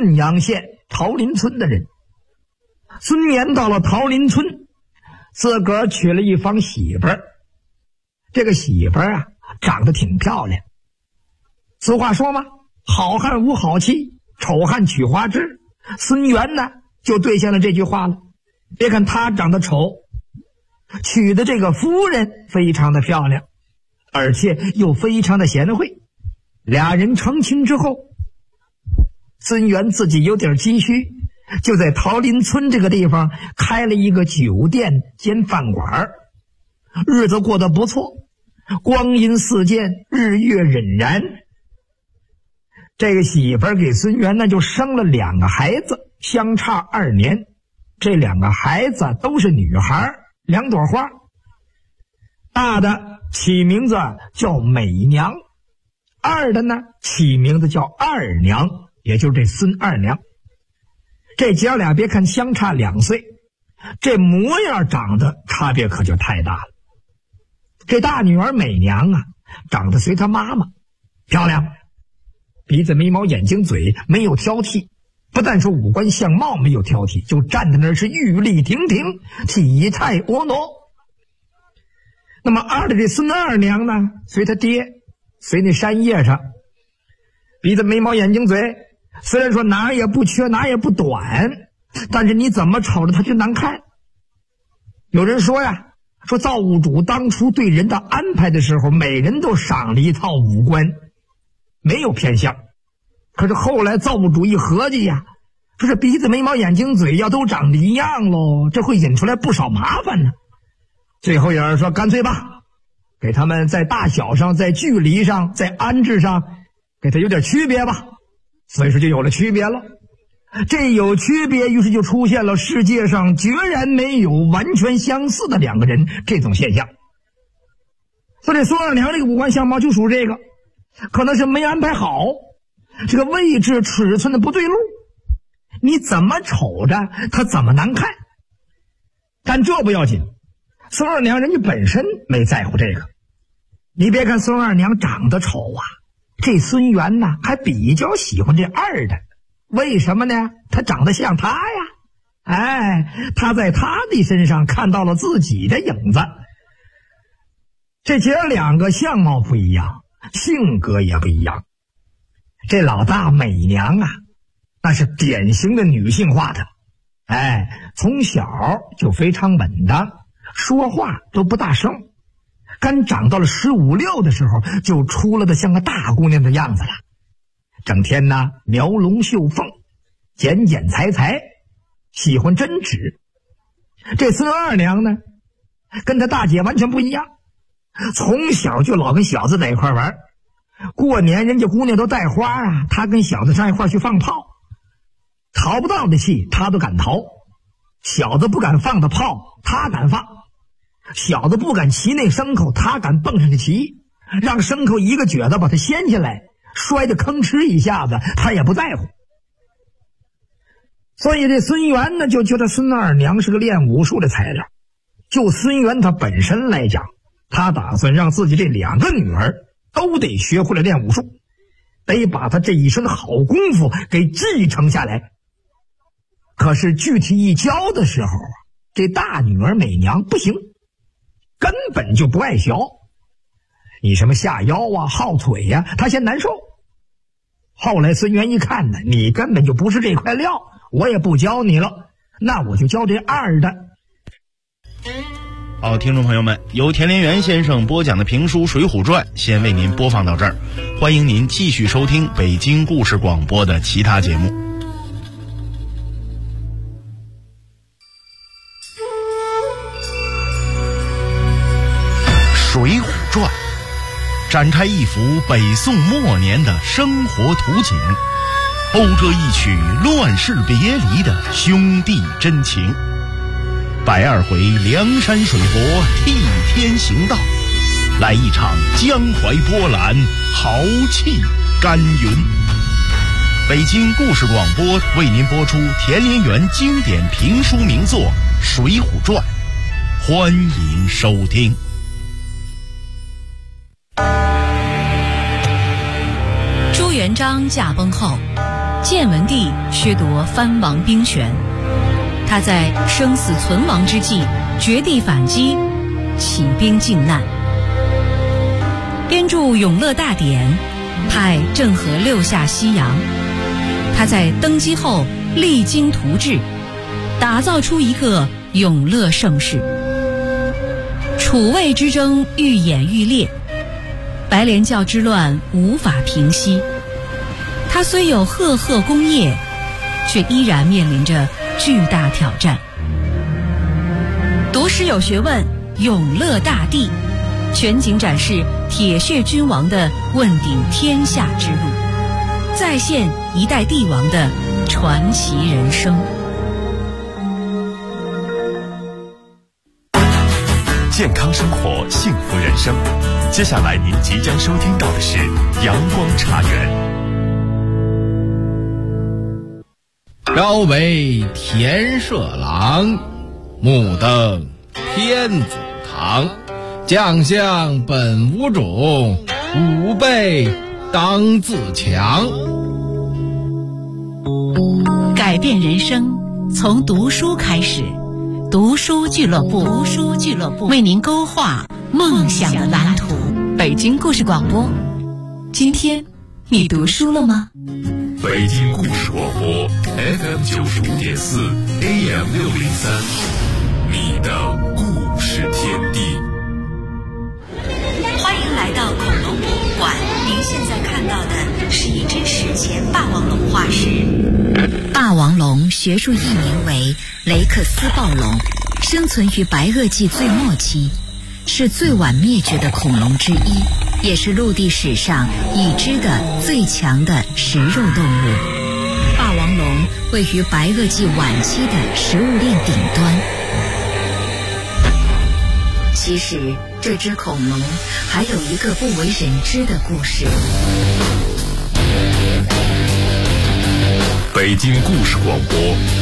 汾阳县桃林村的人。孙年到了桃林村，自个儿娶了一房媳妇儿。这个媳妇儿啊，长得挺漂亮。俗话说嘛，好汉无好妻，丑汉娶花枝。孙元呢，就兑现了这句话了。别看他长得丑，娶的这个夫人非常的漂亮，而且又非常的贤惠。俩人成亲之后，孙元自己有点积蓄，就在桃林村这个地方开了一个酒店兼饭馆，日子过得不错，光阴似箭，日月荏苒。这个媳妇儿给孙元呢就生了2个孩子，相差2年。这2个孩子都是女孩，2朵花。大的起名字叫美娘，二的呢起名字叫二娘，也就是这孙二娘。这姐俩别看相差2岁，这模样长得差别可就太大了。这大女儿美娘啊，长得随她妈妈，漂亮，鼻子眉毛眼睛嘴没有挑剔，不但说五官相貌没有挑剔，就站在那儿是玉立亭亭，体态婀娜。那么二的这孙二娘呢，随他爹，随那山叶上，鼻子眉毛眼睛嘴，虽然说哪也不缺哪也不短，但是你怎么瞅着他就难看。有人说呀，说造物主当初对人的安排的时候，每人都赏了一套五官，没有偏向。可是后来造物主一合计呀，说这鼻子眉毛眼睛嘴要都长得一样喽，这会引出来不少麻烦呢。最后有人说，干脆吧，给他们在大小上，在距离上，在安置上给他有点区别吧。所以说就有了区别了。这有区别，于是就出现了世界上决然没有完全相似的2个人这种现象。所以孙二娘这个五官相貌就属这个，可能是没安排好，这个位置尺寸的不对路，你怎么瞅着他怎么难看。但这不要紧，孙二娘人家本身没在乎这个。你别看孙二娘长得丑啊，这孙元呢还比较喜欢这二的。为什么呢？他长得像他呀，他在他的身上看到了自己的影子。这姐2个相貌不一样，性格也不一样。这老大美娘啊，那是典型的女性化的，从小就非常稳当，说话都不大声。刚长到了15、16的时候，就出了的像个大姑娘的样子了。整天呢描龙绣凤，剪剪裁裁，喜欢针纸。这孙二娘呢，跟她大姐完全不一样，从小就老跟小子在一块玩。过年人家姑娘都带花啊，她跟小子上一块去放炮，逃不到的气她都敢逃。小子不敢放的炮她敢放，小子不敢骑那牲口她敢蹦上去骑，让牲口一个蹶子把她掀下来，摔得吭哧一下子她也不在乎。所以这孙元呢就觉得孙二娘是个练武术的材料。就孙元他本身来讲，他打算让自己这2个女儿都得学会了练武术，得把他这一身好功夫给继承下来。可是具体一教的时候啊，这大女儿美娘不行，根本就不爱学。你什么下腰啊耗腿呀，她嫌难受。后来孙元一看呢，你根本就不是这块料，我也不教你了，那我就教这二的。 好，听众朋友们，由田连元先生播讲的评书《水浒传》先为您播放到这儿，欢迎您继续收听北京故事广播的其他节目。《水浒传》展开一幅北宋末年的生活图景，讴歌一曲乱世别离的兄弟真情。120回梁山水泊替天行道，来一场江淮波澜，豪气干云。北京故事广播为您播出田连元经典评书名作《水浒传》，欢迎收听。 朱元璋驾崩后， 建文帝削夺藩王兵权，他在生死存亡之际绝地反击，起兵靖难，编著《永乐大典》，派郑和六下西洋。他在登基后励精图治，打造出一个永乐盛世。楚魏之争愈演愈烈，白莲教之乱无法平息。他虽有赫赫功业，却依然面临着巨大挑战。读史有学问，永乐大帝全景展示铁血君王的问鼎天下之路，再现一代帝王的传奇人生。 健康生活，幸福人生。接下来您即将收听到的是阳光茶园。 朝为田舍郎，目登天子堂。将相本无种，吾辈当自强。 改变人生从读书开始，读书俱乐部为您勾画梦想的蓝图。北京故事广播，今天你读书了吗？ 北京故事广播 FM95.4 AM603， 你的故事天地。 欢迎来到恐龙博物馆，您现在看到的是一只史前霸王龙化石。霸王龙学术译名为雷克斯暴龙，生存于白垩纪最末期，是最晚灭绝的恐龙之一，也是陆地史上已知的最强的食肉动物。霸王龙位于白垩纪晚期的食物链顶端。其实这只恐龙还有一个不为人知的故事。 北京故事广播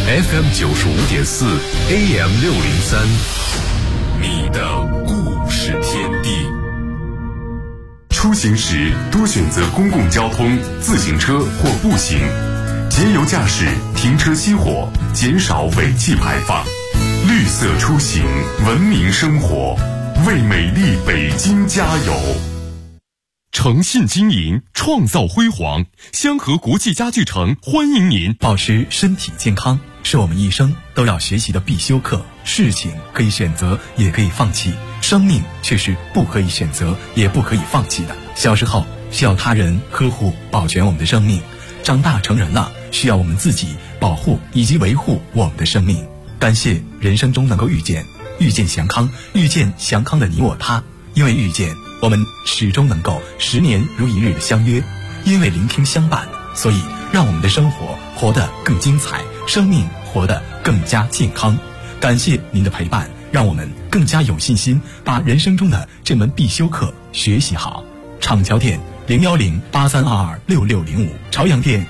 FM95.4 AM603， 你的故事天地。出行时多选择公共交通、自行车或步行，节油驾驶，停车熄火，减少尾气排放。绿色出行，文明生活，为美丽北京加油！诚信经营，创造辉煌。香河国际家具城欢迎您。 保持身体健康是我们一生都要学习的必修课。事情可以选择，也可以放弃，生命却是不可以选择，也不可以放弃的。小时候需要他人呵护保全我们的生命，长大成人了需要我们自己保护以及维护我们的生命。感谢人生中能够遇见祥康，遇见祥康的你我他。因为遇见，我们始终能够10年如一日的相约；因为聆听相伴，所以让我们的生活活得更精彩，生命活得更加健康。感谢您的陪伴，让我们更加有信心把人生中的这门必修课学习好。厂桥店01083226605，朝阳店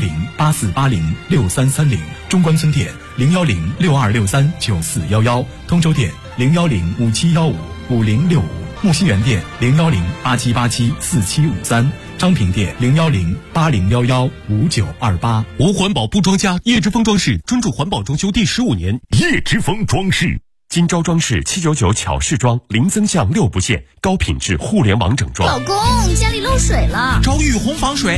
01084806330，中关村店01062639411，通州店01057155065，木樨园店01087874753，昌平店01080115928。 无环保不装家，叶之峰装饰专注环保装修第15年。叶之峰装饰，今朝装饰799巧饰装，零增项6不限，高品质互联网整装。 老公，家里漏水了， 找雨虹防水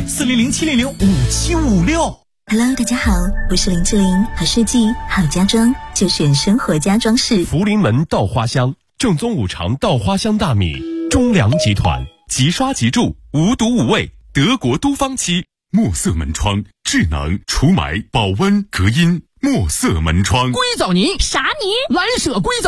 400705756。 Hello， 大家好，我是林志玲，好设计好家装就选生活家装饰。 福临门稻花香，正宗5常稻花香大米，中粮集团，即刷即住，无毒无味，德国都芳漆，墨色门窗，智能除霾、保温、隔音，墨色门窗。 硅藻泥啥泥？蓝舍硅藻。